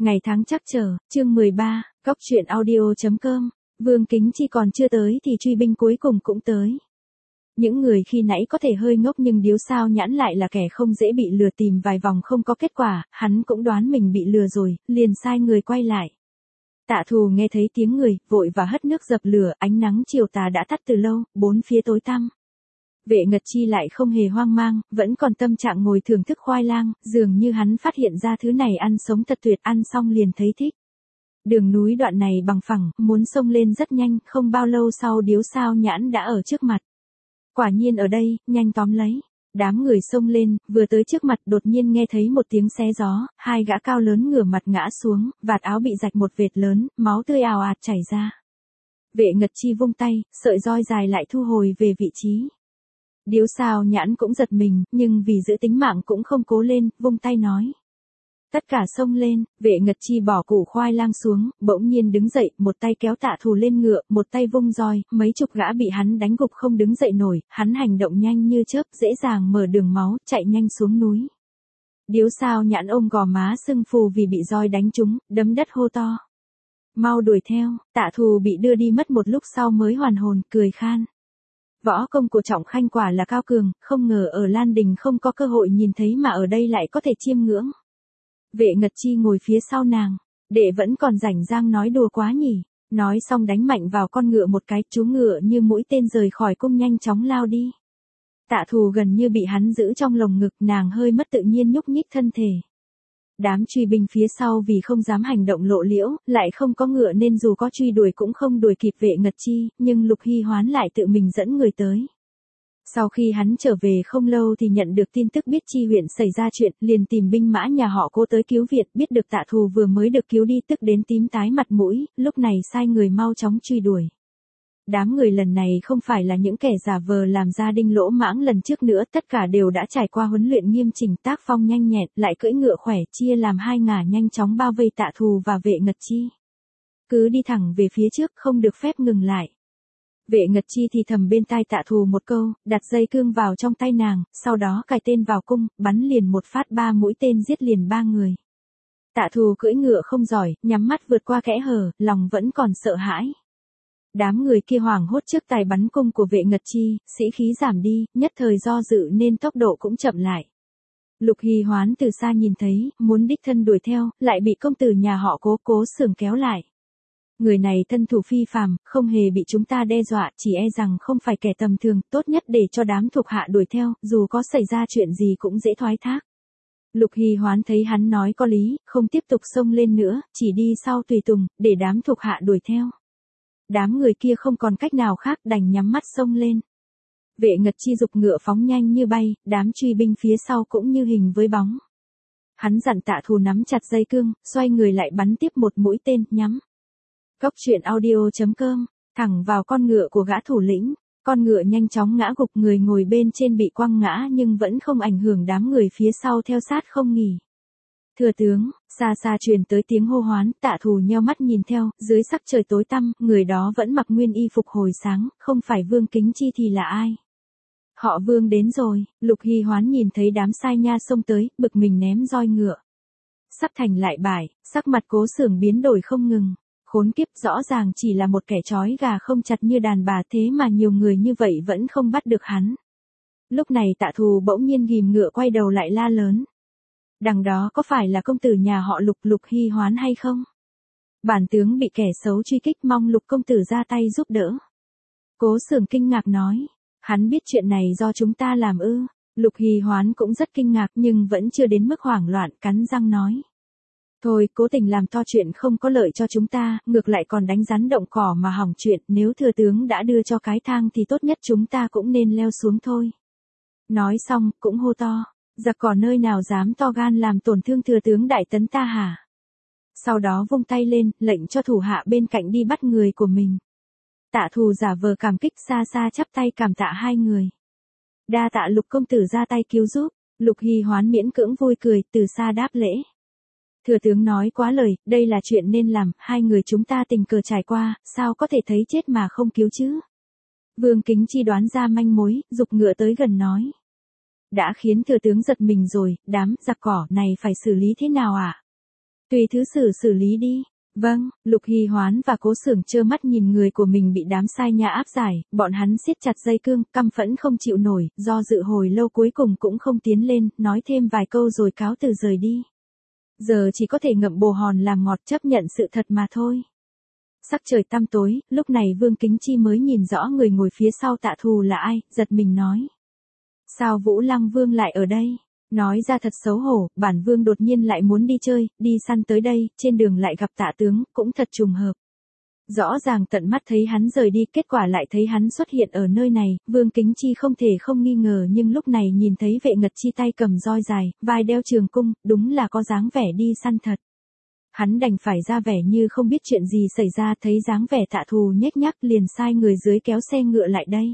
Ngày tháng chắc chờ, chương 13, Cóc truyện audio.com, Vương Kính Chi còn chưa tới thì truy binh cuối cùng cũng tới. Những người khi nãy có thể hơi ngốc nhưng Điếu Sao Nhãn lại là kẻ không dễ bị lừa, tìm vài vòng không có kết quả, hắn cũng đoán mình bị lừa rồi, liền sai người quay lại. Tạ Thù nghe thấy tiếng người, vội và hất nước dập lửa, ánh nắng chiều tà đã tắt từ lâu, bốn phía tối tăm. Vệ Ngật Chi lại không hề hoang mang, vẫn còn tâm trạng ngồi thưởng thức khoai lang, dường như hắn phát hiện ra thứ này ăn sống thật tuyệt, ăn xong liền thấy thích. Đường núi đoạn này bằng phẳng, muốn xông lên rất nhanh, không bao lâu sau Điếu Sao Nhãn đã ở trước mặt. Quả nhiên ở đây, nhanh tóm lấy. Đám người xông lên, vừa tới trước mặt đột nhiên nghe thấy một tiếng xé gió, hai gã cao lớn ngửa mặt ngã xuống, vạt áo bị rạch một vệt lớn, máu tươi ào ạt chảy ra. Vệ Ngật Chi vung tay, sợi roi dài lại thu hồi về vị trí. Điếu Sao Nhãn cũng giật mình, nhưng vì giữ tính mạng cũng không cố lên, vung tay nói. Tất cả xông lên, Vệ Ngật Chi bỏ củ khoai lang xuống, bỗng nhiên đứng dậy, một tay kéo Tạ Thù lên ngựa, một tay vung roi, mấy chục gã bị hắn đánh gục không đứng dậy nổi, hắn hành động nhanh như chớp, dễ dàng mở đường máu, chạy nhanh xuống núi. Điếu Sao Nhãn ôm gò má sưng phù vì bị roi đánh trúng, đấm đất hô to. Mau đuổi theo, Tạ Thù bị đưa đi mất một lúc sau mới hoàn hồn, cười khan. Võ công của Trọng Khanh quả là cao cường, không ngờ ở Lan Đình không có cơ hội nhìn thấy mà ở đây lại có thể chiêm ngưỡng. Vệ Ngật Chi ngồi phía sau nàng, đệ vẫn còn rảnh rang nói đùa quá nhỉ, nói xong đánh mạnh vào con ngựa một cái, chú ngựa như mũi tên rời khỏi cung nhanh chóng lao đi. Tạ Thù gần như bị hắn giữ trong lồng ngực, nàng hơi mất tự nhiên nhúc nhích thân thể. Đám truy binh phía sau vì không dám hành động lộ liễu, lại không có ngựa nên dù có truy đuổi cũng không đuổi kịp Vệ Ngật Chi, nhưng Lục Hy Hoán lại tự mình dẫn người tới. Sau khi hắn trở về không lâu thì nhận được tin tức biết Chi huyện xảy ra chuyện, liền tìm binh mã nhà họ Cố tới cứu viện, biết được Tạ Thù vừa mới được cứu đi tức đến tím tái mặt mũi, lúc này sai người mau chóng truy đuổi. Đám người lần này không phải là những kẻ giả vờ làm gia đinh lỗ mãng lần trước nữa, tất cả đều đã trải qua huấn luyện nghiêm chỉnh, tác phong nhanh nhẹn, lại cưỡi ngựa khỏe, chia làm hai ngả nhanh chóng bao vây Tạ Thù và Vệ Ngật Chi. Cứ đi thẳng về phía trước, không được phép ngừng lại. Vệ Ngật Chi thì thầm bên tai Tạ Thù một câu, đặt dây cương vào trong tay nàng, sau đó cài tên vào cung, bắn liền một phát 3 mũi tên giết liền 3 người. Tạ Thù cưỡi ngựa không giỏi, nhắm mắt vượt qua kẽ hở, lòng vẫn còn sợ hãi. Đám người kia hoảng hốt trước tài bắn cung của Vệ Ngật Chi, sĩ khí giảm đi, nhất thời do dự nên tốc độ cũng chậm lại. Lục Hy Hoán từ xa nhìn thấy, muốn đích thân đuổi theo, lại bị công tử nhà họ Cố xưởng kéo lại. Người này thân thủ phi phàm, không hề bị chúng ta đe dọa, chỉ e rằng không phải kẻ tầm thường, tốt nhất để cho đám thuộc hạ đuổi theo, dù có xảy ra chuyện gì cũng dễ thoái thác. Lục Hy Hoán thấy hắn nói có lý, không tiếp tục xông lên nữa, chỉ đi sau tùy tùng, để đám thuộc hạ đuổi theo. Đám người kia không còn cách nào khác đành nhắm mắt xông lên. Vệ Ngật Chi giục ngựa phóng nhanh như bay, đám truy binh phía sau cũng như hình với bóng. Hắn dặn Tạ Thù nắm chặt dây cương, xoay người lại bắn tiếp một mũi tên, nhắm. Cóc truyện audio.com, thẳng vào con ngựa của gã thủ lĩnh, con ngựa nhanh chóng ngã gục, người ngồi bên trên bị quăng ngã nhưng vẫn không ảnh hưởng đám người phía sau theo sát không nghỉ. Thừa tướng, xa xa truyền tới tiếng hô hoán, Tạ Thù nheo mắt nhìn theo, dưới sắc trời tối tăm, người đó vẫn mặc nguyên y phục hồi sáng, không phải Vương Kính Chi thì là ai? Họ Vương đến rồi. Lục Hy Hoán nhìn thấy đám sai nha xông tới, bực mình ném roi ngựa. Sắp thành lại bại, sắc mặt Cố xưởng biến đổi không ngừng. Khốn kiếp, rõ ràng chỉ là một kẻ trói gà không chặt như đàn bà, thế mà nhiều người như vậy vẫn không bắt được hắn. Lúc này Tạ Thù bỗng nhiên ghìm ngựa quay đầu lại la lớn. Đằng đó có phải là công tử nhà họ Lục, Lục Hy Hoán hay không? Bản tướng bị kẻ xấu truy kích, mong Lục công tử ra tay giúp đỡ. Cố xưởng kinh ngạc nói. Hắn biết chuyện này do chúng ta làm ư? Lục Hy Hoán cũng rất kinh ngạc nhưng vẫn chưa đến mức hoảng loạn, cắn răng nói. Thôi, cố tình làm to chuyện không có lợi cho chúng ta, ngược lại còn đánh rắn động cỏ mà hỏng chuyện, nếu thừa tướng đã đưa cho cái thang thì tốt nhất chúng ta cũng nên leo xuống thôi. Nói xong, cũng hô to, giặc cỏ nơi nào dám to gan làm tổn thương thừa tướng đại tấn ta hả? Sau đó vung tay lên, lệnh cho thủ hạ bên cạnh đi bắt người của mình. Tạ Thù giả vờ cảm kích, xa xa chắp tay cảm tạ hai người. Đa tạ Lục công tử ra tay cứu giúp. Lục Hy Hoán miễn cưỡng vui cười, từ xa đáp lễ. Thừa tướng nói quá lời, đây là chuyện nên làm, hai người chúng ta tình cờ trải qua, sao có thể thấy chết mà không cứu chứ? Vương Kính Chi đoán ra manh mối, giục ngựa tới gần nói. Đã khiến thừa tướng giật mình rồi, đám giặc cỏ này phải xử lý thế nào ạ? Tùy thứ xử lý đi. Vâng, Lục Hy Hoán và Cố Xưởng trơ mắt nhìn người của mình bị đám sai nha áp giải, bọn hắn siết chặt dây cương, căm phẫn không chịu nổi, do dự hồi lâu cuối cùng cũng không tiến lên, nói thêm vài câu rồi cáo từ rời đi. Giờ chỉ có thể ngậm bồ hòn làm ngọt, chấp nhận sự thật mà thôi. Sắc trời tăm tối, lúc này Vương Kính Chi mới nhìn rõ người ngồi phía sau Tạ Thù là ai, giật mình nói. Sao Vũ Lăng Vương lại ở đây? Nói ra thật xấu hổ, bản vương đột nhiên lại muốn đi chơi, đi săn tới đây, trên đường lại gặp Tạ tướng, cũng thật trùng hợp. Rõ ràng tận mắt thấy hắn rời đi, kết quả lại thấy hắn xuất hiện ở nơi này, Vương Kính Chi không thể không nghi ngờ, nhưng lúc này nhìn thấy Vệ Ngật Chi tay cầm roi dài, vai đeo trường cung, đúng là có dáng vẻ đi săn thật. Hắn đành phải ra vẻ như không biết chuyện gì xảy ra, thấy dáng vẻ Tạ Thù nhếch nhác liền sai người dưới kéo xe ngựa lại đây.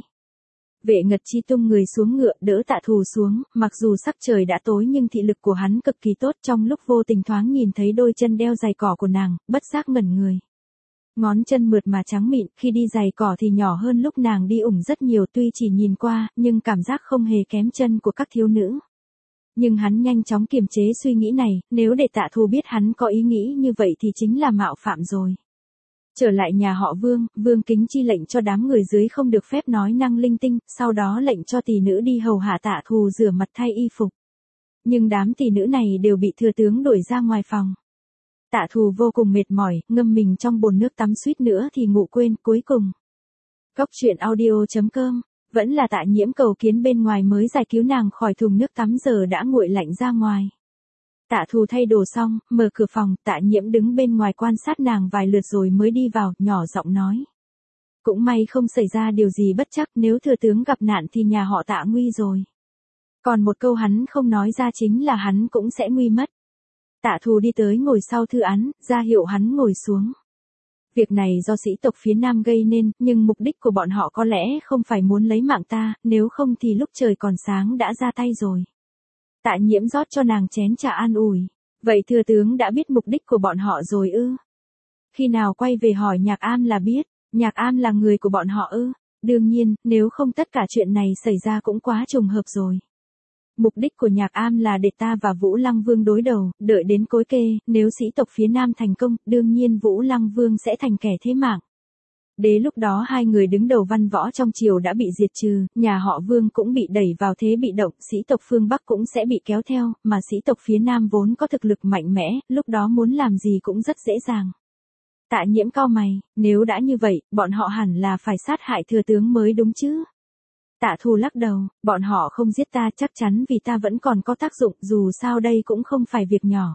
Vệ Ngật Chi tung người xuống ngựa đỡ Tạ Thù xuống, mặc dù sắc trời đã tối nhưng thị lực của hắn cực kỳ tốt, trong lúc vô tình thoáng nhìn thấy đôi chân đeo giày cỏ của nàng, bất giác ngẩn người. Ngón chân mượt mà trắng mịn, khi đi giày cỏ thì nhỏ hơn lúc nàng đi ủng rất nhiều, tuy chỉ nhìn qua, nhưng cảm giác không hề kém chân của các thiếu nữ. Nhưng hắn nhanh chóng kiềm chế suy nghĩ này, nếu để Tạ Thù biết hắn có ý nghĩ như vậy thì chính là mạo phạm rồi. Trở lại nhà họ Vương, Vương Kính Chi lệnh cho đám người dưới không được phép nói năng linh tinh, sau đó lệnh cho tỷ nữ đi hầu hạ Tạ Thù rửa mặt thay y phục. Nhưng đám tỷ nữ này đều bị thừa tướng đuổi ra ngoài phòng. Tạ Thù vô cùng mệt mỏi, ngâm mình trong bồn nước tắm suýt nữa thì ngủ quên, cuối cùng. Cóc truyện audio.com, vẫn là Tạ Nhiễm cầu kiến bên ngoài mới giải cứu nàng khỏi thùng nước tắm giờ đã nguội lạnh ra ngoài. Tạ Thù thay đồ xong, mở cửa phòng, Tạ Nhiễm đứng bên ngoài quan sát nàng vài lượt rồi mới đi vào, nhỏ giọng nói. Cũng may không xảy ra điều gì bất trắc, nếu thừa tướng gặp nạn thì nhà họ Tạ nguy rồi. Còn một câu hắn không nói ra chính là hắn cũng sẽ nguy mất. Tạ Thù đi tới ngồi sau thư án, ra hiệu hắn ngồi xuống. Việc này do sĩ tộc phía Nam gây nên, nhưng mục đích của bọn họ có lẽ không phải muốn lấy mạng ta, nếu không thì lúc trời còn sáng đã ra tay rồi. Tạ Nhiễm rót cho nàng chén trà an ủi. Vậy thừa tướng đã biết mục đích của bọn họ rồi ư? Khi nào quay về hỏi Nhạc Am là biết, Nhạc Am là người của bọn họ ư? Đương nhiên, nếu không tất cả chuyện này xảy ra cũng quá trùng hợp rồi. Mục đích của Nhạc Am là để ta và Vũ Lăng Vương đối đầu, đợi đến cối kê, nếu sĩ tộc phía Nam thành công, đương nhiên Vũ Lăng Vương sẽ thành kẻ thế mạng. Đến lúc đó hai người đứng đầu văn võ trong triều đã bị diệt trừ, nhà họ Vương cũng bị đẩy vào thế bị động, sĩ tộc phương Bắc cũng sẽ bị kéo theo, mà sĩ tộc phía Nam vốn có thực lực mạnh mẽ, lúc đó muốn làm gì cũng rất dễ dàng. Tạ Nhiễm cau mày, nếu đã như vậy, bọn họ hẳn là phải sát hại thừa tướng mới đúng chứ? Tạ Thù lắc đầu, bọn họ không giết ta chắc chắn vì ta vẫn còn có tác dụng, dù sao đây cũng không phải việc nhỏ.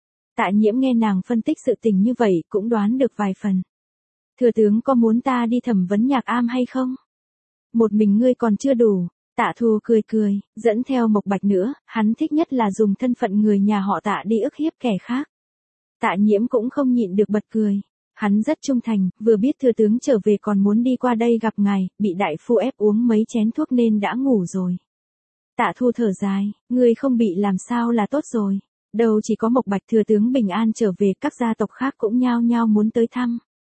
Tạ Nhiễm nghe nàng phân tích sự tình như vậy, cũng đoán được vài phần. Thừa tướng có muốn ta đi thẩm vấn Nhạc Am hay không? Một mình ngươi còn chưa đủ. Tạ Thù cười cười, dẫn theo Mộc Bạch nữa, hắn thích nhất là dùng thân phận người nhà họ Tạ đi ức hiếp kẻ khác. Tạ Nhiễm cũng không nhịn được bật cười. Hắn rất trung thành, vừa biết thừa tướng trở về còn muốn đi qua đây gặp ngài, bị đại phu ép uống mấy chén thuốc nên đã ngủ rồi. Tạ Thu thở dài, ngươi không bị làm sao là tốt rồi. Đâu chỉ có Mộc Bạch thừa tướng bình an trở về, các gia tộc khác cũng nhao nhao muốn tới thăm.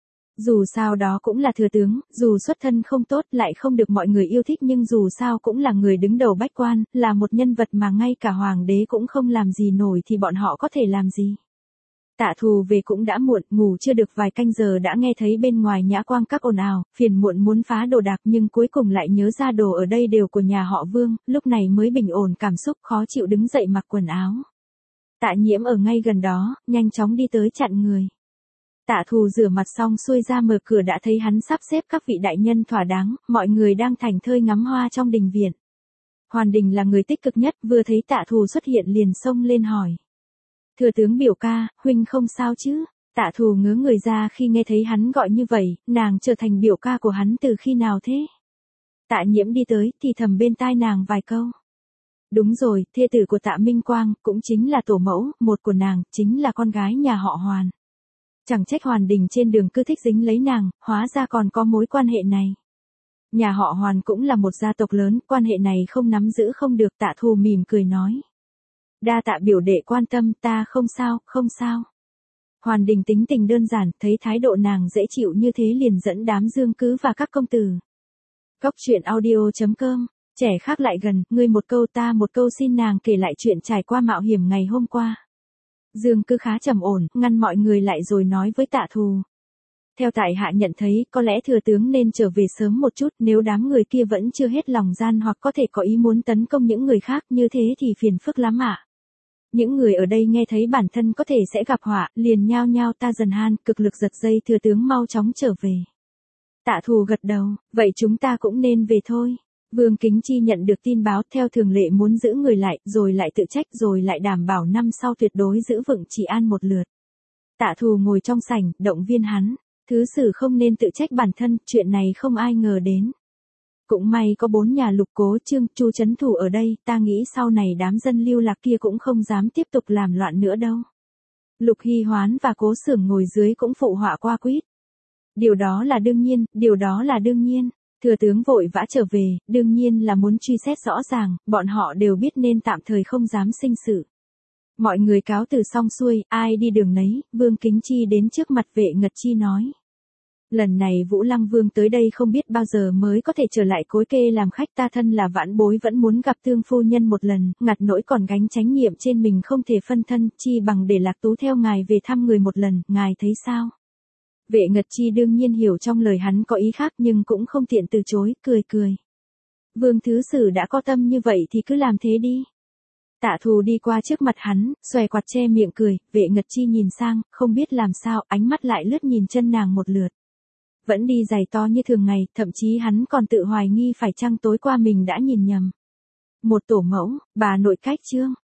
Dù sao đó cũng là thừa tướng, dù xuất thân không tốt lại không được mọi người yêu thích nhưng dù sao cũng là người đứng đầu bách quan, là một nhân vật mà ngay cả hoàng đế cũng không làm gì nổi thì bọn họ có thể làm gì. Tạ Thù về cũng đã muộn, ngủ chưa được vài canh giờ đã nghe thấy bên ngoài Nhã Quang các ồn ào, phiền muộn muốn phá đồ đạc nhưng cuối cùng lại nhớ ra đồ ở đây đều của nhà họ Vương, lúc này mới bình ổn cảm xúc khó chịu đứng dậy mặc quần áo. Tạ Nhiễm ở ngay gần đó, nhanh chóng đi tới chặn người. Tạ Thù rửa mặt xong xuôi ra mở cửa đã thấy hắn sắp xếp các vị đại nhân thỏa đáng, mọi người đang thảnh thơi ngắm hoa trong đình viện. Hoàn Đình là người tích cực nhất, vừa thấy Tạ Thù xuất hiện liền xông lên hỏi. Thừa tướng biểu ca, huynh không sao chứ? Tạ Thù ngớ người ra khi nghe thấy hắn gọi như vậy, nàng trở thành biểu ca của hắn từ khi nào thế? Tạ Nhiễm đi tới, thì thầm bên tai nàng vài câu. Đúng rồi, thê tử của Tạ Minh Quang, cũng chính là tổ mẫu, một của nàng, chính là con gái nhà họ Hoàn. Chẳng trách Hoàn Đình trên đường cứ thích dính lấy nàng, hóa ra còn có mối quan hệ này. Nhà họ Hoàn cũng là một gia tộc lớn, quan hệ này không nắm giữ không được. Tạ Thù mỉm cười nói. Đa tạ biểu đệ quan tâm, ta không sao, không sao. Hoàn Đình tính tình đơn giản, thấy thái độ nàng dễ chịu như thế liền dẫn đám Dương Cứ và các công tử. Cóc truyện audio.com, trẻ khác lại gần, ngươi một câu ta một câu xin nàng kể lại chuyện trải qua mạo hiểm ngày hôm qua. Dương cứ khá trầm ổn, ngăn mọi người lại rồi nói với Tạ Thù. Theo tại hạ nhận thấy, có lẽ thừa tướng nên trở về sớm một chút, nếu đám người kia vẫn chưa hết lòng gian hoặc có thể có ý muốn tấn công những người khác như thế thì phiền phức lắm ạ. Những người ở đây nghe thấy bản thân có thể sẽ gặp họa, liền nhao nhao ta dần han, cực lực giật dây thừa tướng mau chóng trở về. Tạ Thù gật đầu, vậy chúng ta cũng nên về thôi. Vương Kính Chi nhận được tin báo theo thường lệ muốn giữ người lại, rồi lại tự trách rồi lại đảm bảo năm sau tuyệt đối giữ vững trị an một lượt. Tạ Thù ngồi trong sảnh, động viên hắn. Thứ sử không nên tự trách bản thân, chuyện này không ai ngờ đến. Cũng may có 4 nhà Lục Cố Trương, Chu trấn thủ ở đây, ta nghĩ sau này đám dân lưu lạc kia cũng không dám tiếp tục làm loạn nữa đâu. Lục Hy Hoán và Cố Xưởng ngồi dưới cũng phụ họa qua quýt. Điều đó là đương nhiên, điều đó là đương nhiên. Thừa tướng vội vã trở về, đương nhiên là muốn truy xét rõ ràng, bọn họ đều biết nên tạm thời không dám sinh sự. Mọi người cáo từ xong xuôi, ai đi đường nấy, Vương Kính Chi đến trước mặt Vệ Ngật Chi nói. Lần này Vũ Lăng Vương tới đây không biết bao giờ mới có thể trở lại Cối Kê làm khách, ta thân là vãn bối vẫn muốn gặp Tương phu nhân một lần, ngặt nỗi còn gánh trách nhiệm trên mình không thể phân thân, chi bằng để Lạc Tú theo ngài về thăm người một lần, ngài thấy sao? Vệ Ngật Chi đương nhiên hiểu trong lời hắn có ý khác nhưng cũng không tiện từ chối, cười cười. Vương thứ sử đã có tâm như vậy thì cứ làm thế đi. Tạ Thù đi qua trước mặt hắn, xòe quạt che miệng cười, Vệ Ngật Chi nhìn sang, không biết làm sao, ánh mắt lại lướt nhìn chân nàng một lượt. Vẫn đi giày to như thường ngày, thậm chí hắn còn tự hoài nghi phải chăng tối qua mình đã nhìn nhầm. Một tổ mẫu, bà nội cách Trương,